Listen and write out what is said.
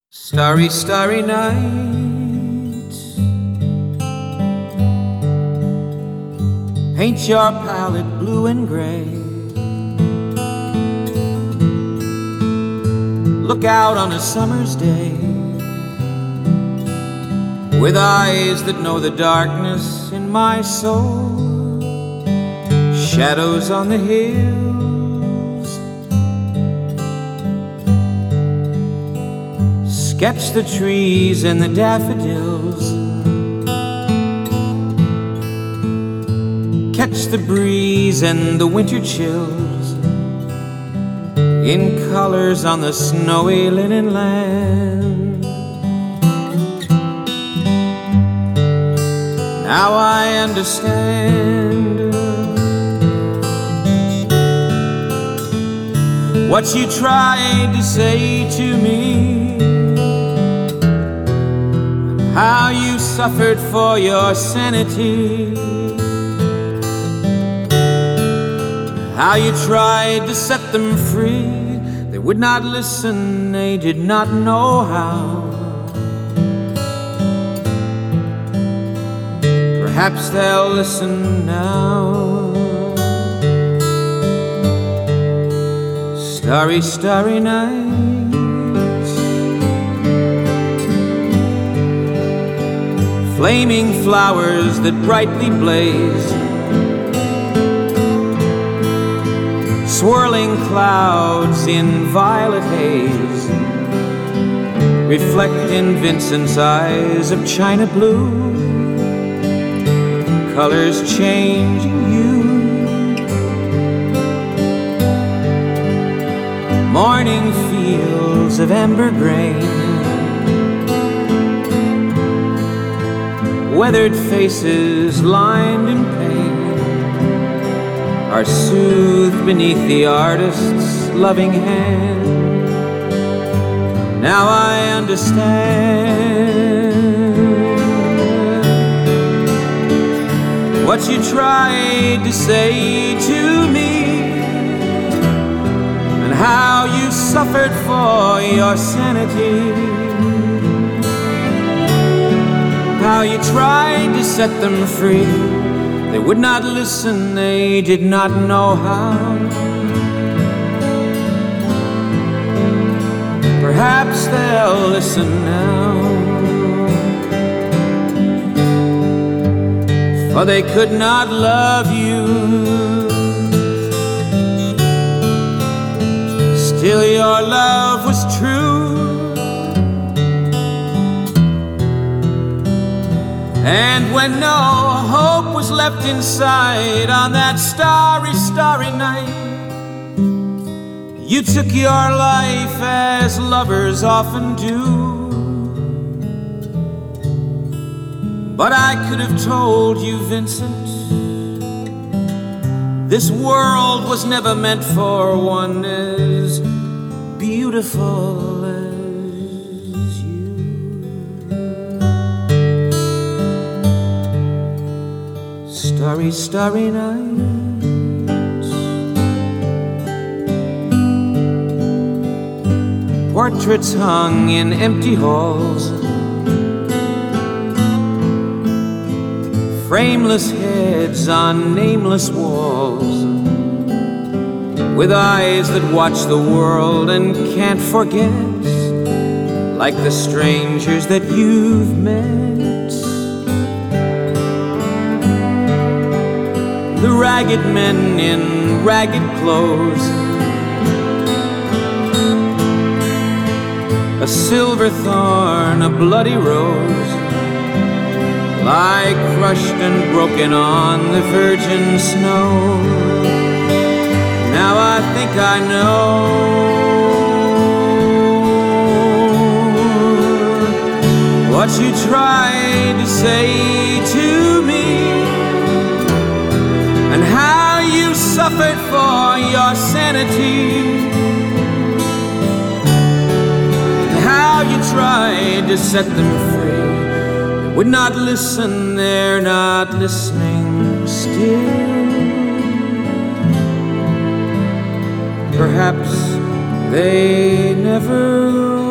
Starry, starry night, paint your palette blue and gray. Look out on a summer's day with eyes that know the darkness in my soul. Shadows on the hills, sketch the trees and the daffodils, catch the breeze and the winter chills in colors on the snowy linen land. Now I understand what you tried to say to me, how you suffered for your sanity, how you tried to set them free. They would not listen, they did not know how. Perhaps they'll listen now. Starry, starry nights, flaming flowers that brightly blaze, swirling clouds in violet haze, reflect in Vincent's eyes of china blue, colors changing hue. Morning fields of amber grain, weathered faces lined in pain are soothed beneath the artist's loving hand. Now I understand what you tried to say to me, and how you suffered for your sanity, how you tried to set them free. They would not listen, they did not know how. Perhaps they'll listen now, for they could not love you. Still your love was true, and when no hope was left inside on that starry, starry night, you took your life as lovers often do. But I could have told you, Vincent, this world was never meant for one as beautiful as you. Starry, starry nights, portraits hung in empty halls, frameless heads on nameless walls, with eyes that watch the world and can't forget, like the strangers that you've met. The ragged men in ragged clothes, a silver thorn, a bloody rose, lie crushed and broken on the virgin snow. Now I think I know what you tried to say to me, and how you suffered for your sanity, and how you tried to set them free. They would not listen, they're not listening still. Perhaps they never